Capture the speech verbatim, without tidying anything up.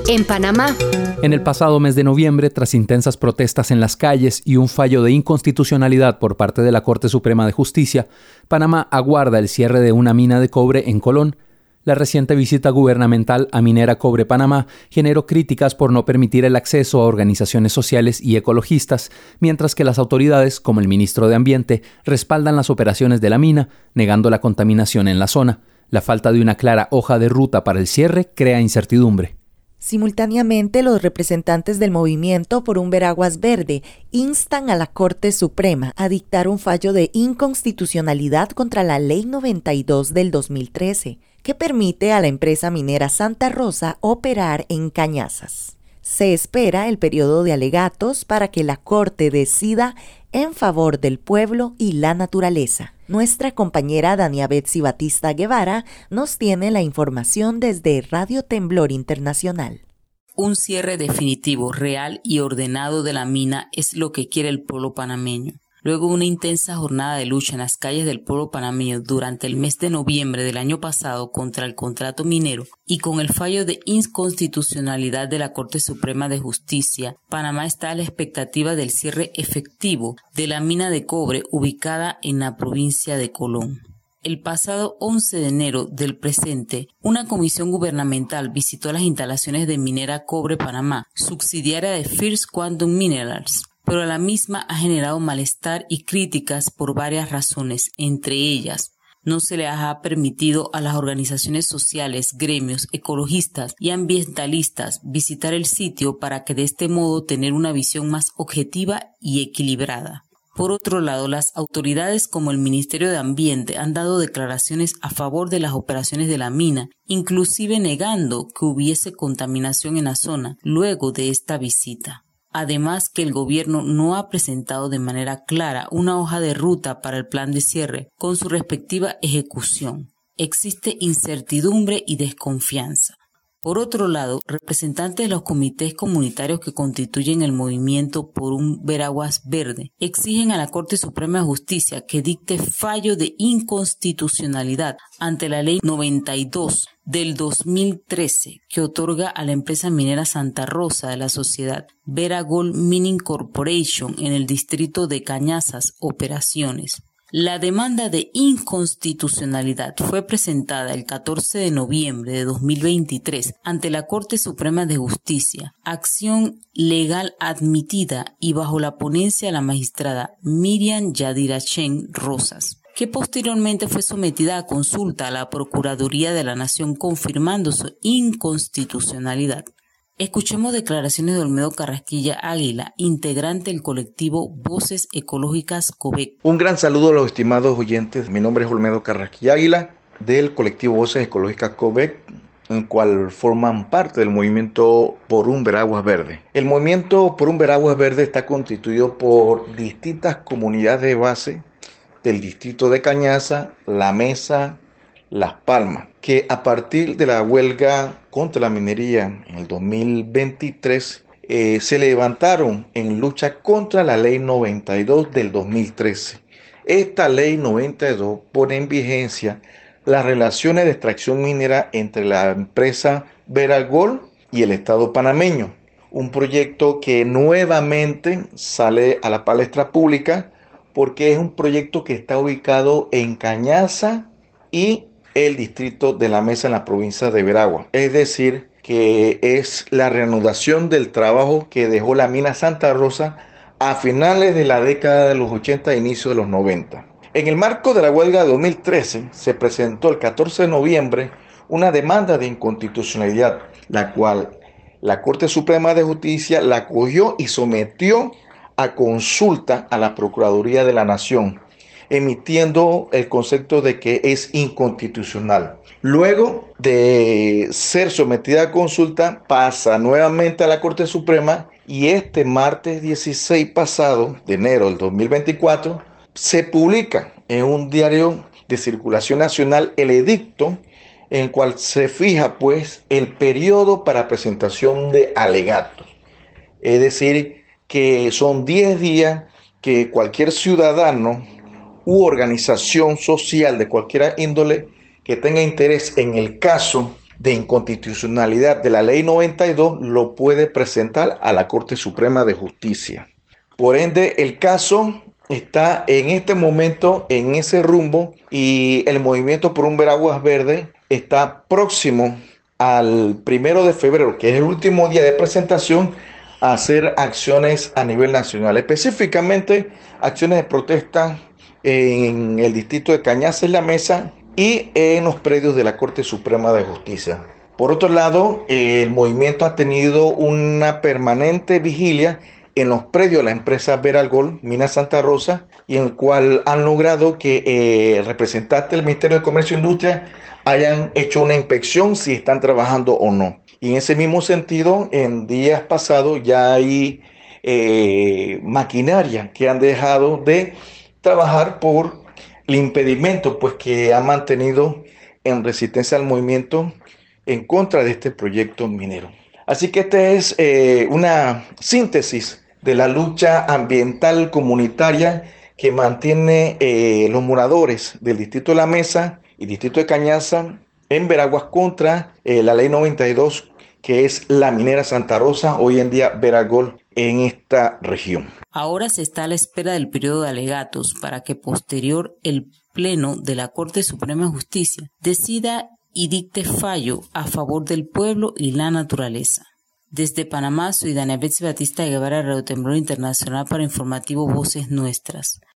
En Panamá. En el pasado mes de noviembre, tras intensas protestas en las calles y un fallo de inconstitucionalidad por parte de la Corte Suprema de Justicia, Panamá aguarda el cierre de una mina de cobre en Colón. La reciente visita gubernamental a Minera Cobre Panamá generó críticas por no permitir el acceso a organizaciones sociales y ecologistas, mientras que las autoridades, como el ministro de Ambiente, respaldan las operaciones de la mina, negando la contaminación en la zona. La falta de una clara hoja de ruta para el cierre crea incertidumbre. Simultáneamente, los representantes del Movimiento por un Veraguas Verde instan a la Corte Suprema a dictar un fallo de inconstitucionalidad contra la Ley noventa y dos del dos mil trece, que permite a la empresa minera Santa Rosa operar en Cañazas. Se espera el periodo de alegatos para que la Corte decida en favor del pueblo y la naturaleza. Nuestra compañera Dania Betsy Batista Guevara nos tiene la información desde Radio Temblor Internacional. Un cierre definitivo, real y ordenado de la mina es lo que quiere el pueblo panameño. Luego de una intensa jornada de lucha en las calles del pueblo panameño durante el mes de noviembre del año pasado contra el contrato minero y con el fallo de inconstitucionalidad de la Corte Suprema de Justicia, Panamá está a la expectativa del cierre efectivo de la mina de cobre ubicada en la provincia de Colón. El pasado once de enero del presente, una comisión gubernamental visitó las instalaciones de Minera Cobre Panamá, subsidiaria de First Quantum Minerals, pero la misma ha generado malestar y críticas por varias razones, entre ellas, no se le ha permitido a las organizaciones sociales, gremios, ecologistas y ambientalistas visitar el sitio para que de este modo tener una visión más objetiva y equilibrada. Por otro lado, las autoridades como el Ministerio de Ambiente han dado declaraciones a favor de las operaciones de la mina, inclusive negando que hubiese contaminación en la zona luego de esta visita. Además que el gobierno no ha presentado de manera clara una hoja de ruta para el plan de cierre con su respectiva ejecución. Existe incertidumbre y desconfianza. Por otro lado, representantes de los comités comunitarios que constituyen el movimiento por un Veraguas Verde exigen a la Corte Suprema de Justicia que dicte fallo de inconstitucionalidad ante la Ley noventa y dos del dos mil trece que otorga a la empresa minera Santa Rosa de la sociedad Vera Gold Mining Corporation en el distrito de Cañazas operaciones. La demanda de inconstitucionalidad fue presentada el catorce de noviembre de dos mil veintitrés ante la Corte Suprema de Justicia, acción legal admitida y bajo la ponencia de la magistrada Miriam Yadirachen Rosas, que posteriormente fue sometida a consulta a la Procuraduría de la Nación confirmando su inconstitucionalidad. Escuchemos declaraciones de Olmedo Carrasquilla Águila, integrante del colectivo Voces Ecológicas COVEC. Un gran saludo a los estimados oyentes. Mi nombre es Olmedo Carrasquilla Águila, del colectivo Voces Ecológicas COVEC, en cual forman parte del movimiento por un Veraguas Verde. El movimiento por un Veraguas Verde está constituido por distintas comunidades de base del distrito de Cañaza, La Mesa, Las Palmas, que a partir de la huelga contra la minería en el dos mil veintitrés eh, se levantaron en lucha contra la ley noventa y dos del dos mil trece. Esta ley noventa y dos pone en vigencia las relaciones de extracción minera entre la empresa Vera Gold y el Estado panameño, un proyecto que nuevamente sale a la palestra pública porque es un proyecto que está ubicado en Cañaza y el distrito de La Mesa en la provincia de Veraguas. Es decir, que es la reanudación del trabajo que dejó la mina Santa Rosa a finales de la década de los ochenta e inicio de los noventa. En el marco de la huelga de dos mil trece se presentó el catorce de noviembre una demanda de inconstitucionalidad, la cual la Corte Suprema de Justicia la acogió y sometió a consulta a la Procuraduría de la Nación, emitiendo el concepto de que es inconstitucional. Luego de ser sometida a consulta, pasa nuevamente a la Corte Suprema y este martes dieciséis pasado de enero del dos mil veinticuatro se publica en un diario de circulación nacional el edicto en el cual se fija pues el periodo para presentación de alegatos. Es decir, que son diez días que cualquier ciudadano u organización social de cualquier índole que tenga interés en el caso de inconstitucionalidad de la Ley noventa y dos lo puede presentar a la Corte Suprema de Justicia. Por ende, el caso está en este momento en ese rumbo y el movimiento por un Veraguas Verde está próximo al primero de febrero, que es el último día de presentación, a hacer acciones a nivel nacional, específicamente acciones de protesta en el distrito de Cañaza, en La Mesa y en los predios de la Corte Suprema de Justicia. Por otro lado, el movimiento ha tenido una permanente vigilia en los predios de la empresa Veralgol, Mina Santa Rosa, y en el cual han logrado que eh, representantes del Ministerio de Comercio e Industria hayan hecho una inspección si están trabajando o no. Y en ese mismo sentido, en días pasados ya hay eh, maquinaria que han dejado de trabajar por el impedimento pues, que ha mantenido en resistencia al movimiento en contra de este proyecto minero. Así que esta es eh, una síntesis de la lucha ambiental comunitaria que mantiene eh, los moradores del distrito de La Mesa y distrito de Cañaza en Veraguas contra eh, la ley noventa y dos, que es la minera Santa Rosa, hoy en día Veragol, en esta región. Ahora se está a la espera del periodo de alegatos para que posterior el Pleno de la Corte Suprema de Justicia decida y dicte fallo a favor del pueblo y la naturaleza. Desde Panamá, soy Dania Betsy Batista de Guevara, Radio Temblor Internacional para Informativo Voces Nuestras.